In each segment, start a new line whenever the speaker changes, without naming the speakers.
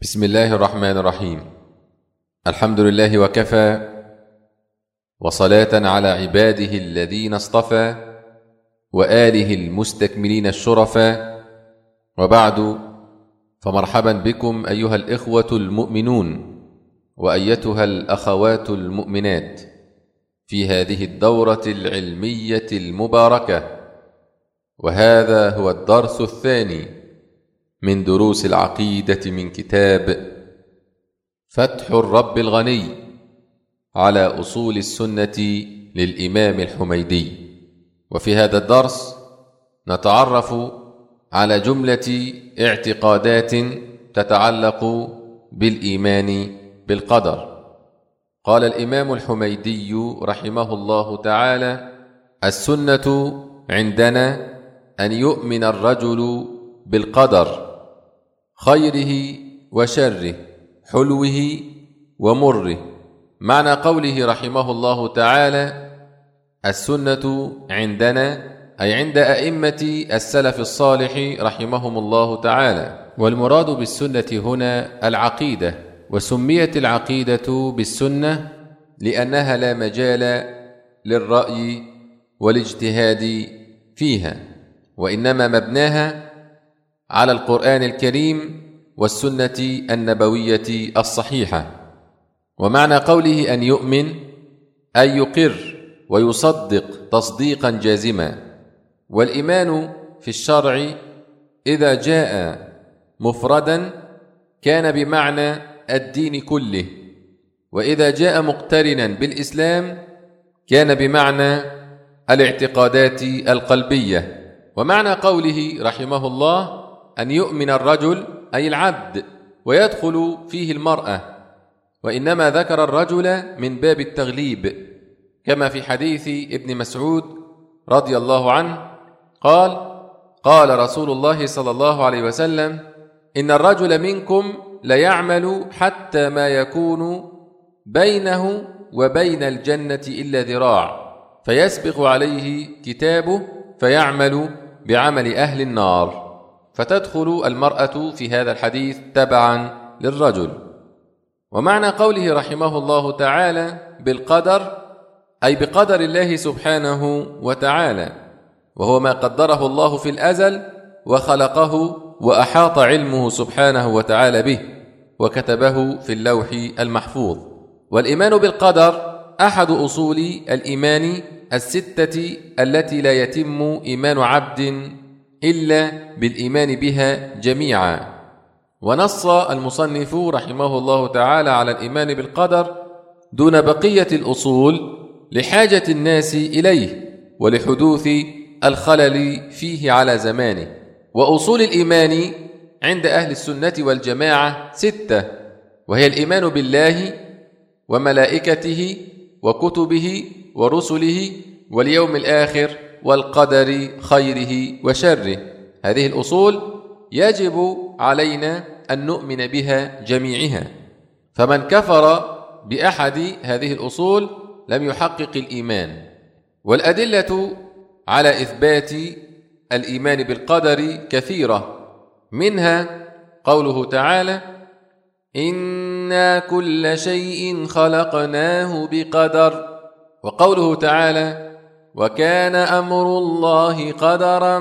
بسم الله الرحمن الرحيم. الحمد لله وكفى، وصلاة على عباده الذين اصطفى، وآله المستكملين الشرفا، وبعد، فمرحبا بكم أيها الإخوة المؤمنون وأيتها الأخوات المؤمنات في هذه الدورة العلمية المباركة، وهذا هو الدرس الثاني من دروس العقيدة من كتاب فتح الرب الغني على أصول السنة للإمام الحميدي. وفي هذا الدرس نتعرف على جملة اعتقادات تتعلق بالإيمان بالقدر. قال الإمام الحميدي رحمه الله تعالى: السنة عندنا أن يؤمن الرجل بالقدر، خيره وشره، حلوه ومره. معنى قوله رحمه الله تعالى السنة عندنا، أي عند أئمة السلف الصالح رحمهم الله تعالى. والمراد بالسنة هنا العقيدة، وسميت العقيدة بالسنة لأنها لا مجال للرأي والاجتهاد فيها، وإنما مبناها على القرآن الكريم والسنة النبوية الصحيحة. ومعنى قوله أن يؤمن أي يقر ويصدق تصديقا جازما. والإيمان في الشرع إذا جاء مفردا كان بمعنى الدين كله، وإذا جاء مقترنا بالإسلام كان بمعنى الاعتقادات القلبية. ومعنى قوله رحمه الله أن يؤمن الرجل أي العبد، ويدخل فيه المرأة، وإنما ذكر الرجل من باب التغليب، كما في حديث ابن مسعود رضي الله عنه قال: قال رسول الله صلى الله عليه وسلم: إن الرجل منكم ليعمل حتى ما يكون بينه وبين الجنة إلا ذراع، فيسبق عليه كتابه فيعمل بعمل أهل النار، فتدخل المرأة في هذا الحديث تبعا للرجل. ومعنى قوله رحمه الله تعالى بالقدر أي بقدر الله سبحانه وتعالى، وهو ما قدره الله في الأزل وخلقه وأحاط علمه سبحانه وتعالى به وكتبه في اللوح المحفوظ. والإيمان بالقدر أحد أصول الإيمان الستة التي لا يتم إيمان عبد إلا بالإيمان بها جميعا. ونص المصنف رحمه الله تعالى على الإيمان بالقدر دون بقية الأصول لحاجة الناس إليه ولحدوث الخلل فيه على زمانه. وأصول الإيمان عند أهل السنة والجماعة ستة، وهي الإيمان بالله وملائكته وكتبه ورسله واليوم الآخر والقدر خيره وشره. هذه الأصول يجب علينا أن نؤمن بها جميعها، فمن كفر بأحد هذه الأصول لم يحقق الإيمان. والأدلة على إثبات الإيمان بالقدر كثيرة، منها قوله تعالى: إنا كل شيء خلقناه بقدر، وقوله تعالى: وكان أمر الله قدرا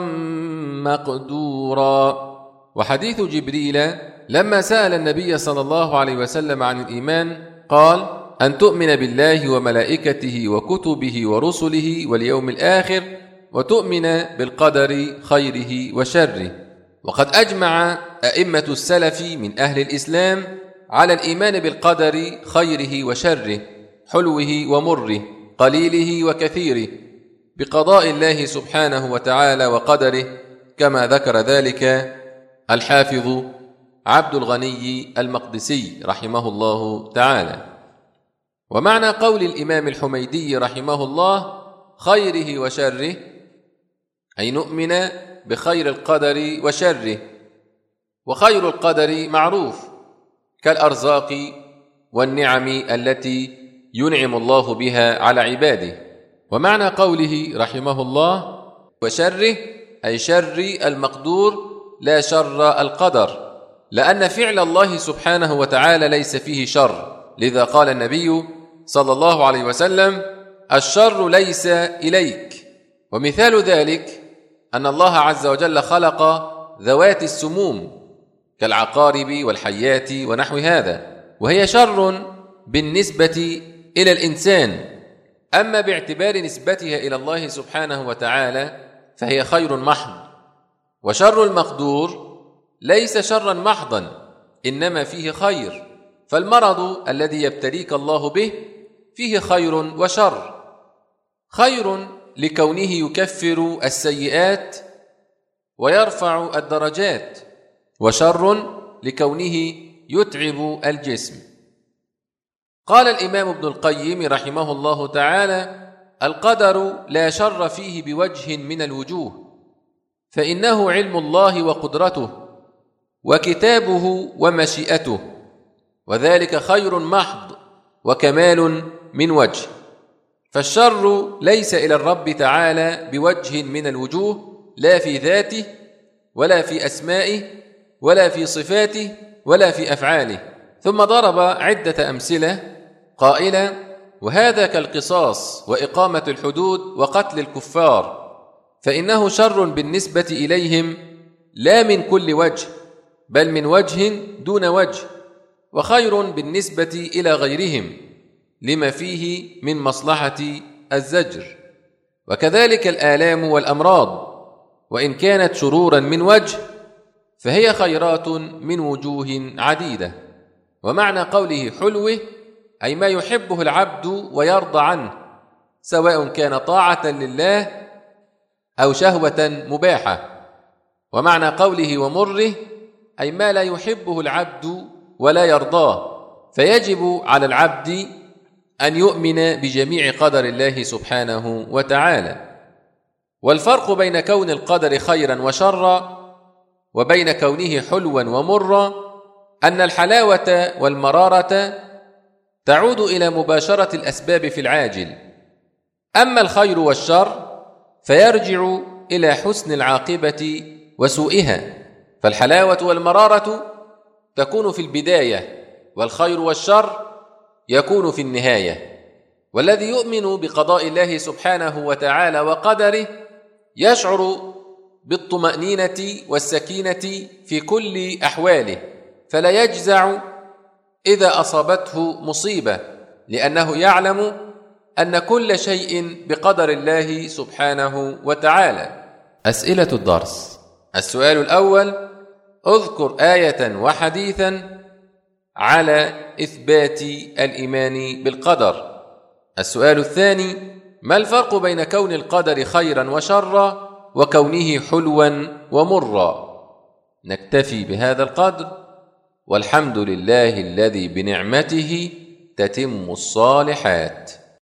مقدورا. وحديث جبريل لما سأل النبي صلى الله عليه وسلم عن الإيمان قال: أن تؤمن بالله وملائكته وكتبه ورسله واليوم الآخر، وتؤمن بالقدر خيره وشره. وقد أجمع أئمة السلف من أهل الإسلام على الإيمان بالقدر خيره وشره، حلوه ومره، قليله وكثيره، بقضاء الله سبحانه وتعالى وقدره، كما ذكر ذلك الحافظ عبد الغني المقدسي رحمه الله تعالى. ومعنى قول الإمام الحميدي رحمه الله خيره وشره أي نؤمن بخير القدر وشره. وخير القدر معروف كالأرزاق والنعم التي ينعم الله بها على عباده. ومعنى قوله رحمه الله وشره أي شر المقدور لا شر القدر، لأن فعل الله سبحانه وتعالى ليس فيه شر، لذا قال النبي صلى الله عليه وسلم: الشر ليس إليك. ومثال ذلك أن الله عز وجل خلق ذوات السموم كالعقارب والحيات ونحو هذا، وهي شر بالنسبة إلى الإنسان، أما باعتبار نسبتها إلى الله سبحانه وتعالى فهي خير محض. وشر المقدور ليس شرا محضا، إنما فيه خير، فالمرض الذي يبتليك الله به فيه خير وشر. خير لكونه يكفر السيئات ويرفع الدرجات، وشر لكونه يتعب الجسم. قال الإمام ابن القيم رحمه الله تعالى: القدر لا شر فيه بوجه من الوجوه، فإنه علم الله وقدرته وكتابه ومشيئته، وذلك خير محض وكمال من وجه. فالشر ليس إلى الرب تعالى بوجه من الوجوه، لا في ذاته ولا في أسمائه ولا في صفاته ولا في أفعاله. ثم ضرب عدة أمثلة قائلا: وهذا كالقصاص وإقامة الحدود وقتل الكفار، فإنه شر بالنسبة إليهم لا من كل وجه، بل من وجه دون وجه، وخير بالنسبة إلى غيرهم لما فيه من مصلحة الزجر. وكذلك الآلام والأمراض، وإن كانت شرورا من وجه فهي خيرات من وجوه عديدة. ومعنى قوله حلوه أي ما يحبه العبد ويرضى عنه، سواء كان طاعة لله أو شهوة مباحة. ومعنى قوله ومره أي ما لا يحبه العبد ولا يرضاه، فيجب على العبد أن يؤمن بجميع قدر الله سبحانه وتعالى. والفرق بين كون القدر خيرا وشرا وبين كونه حلوا ومرا أن الحلاوة والمرارة تعود إلى مباشرة الأسباب في العاجل، أما الخير والشر فيرجع إلى حسن العاقبة وسوئها. فالحلاوة والمرارة تكون في البداية، والخير والشر يكون في النهاية. والذي يؤمن بقضاء الله سبحانه وتعالى وقدره يشعر بالطمأنينة والسكينة في كل أحواله، فلا يجزع إذا أصابته مصيبة، لأنه يعلم أن كل شيء بقدر الله سبحانه وتعالى. أسئلة الدرس: السؤال الأول: اذكر آية وحديثا على إثبات الإيمان بالقدر. السؤال الثاني: ما الفرق بين كون القدر خيرا وشرا وكونه حلوا ومرا؟ نكتفي بهذا القدر، والحمد لله الذي بنعمته تتم الصالحات.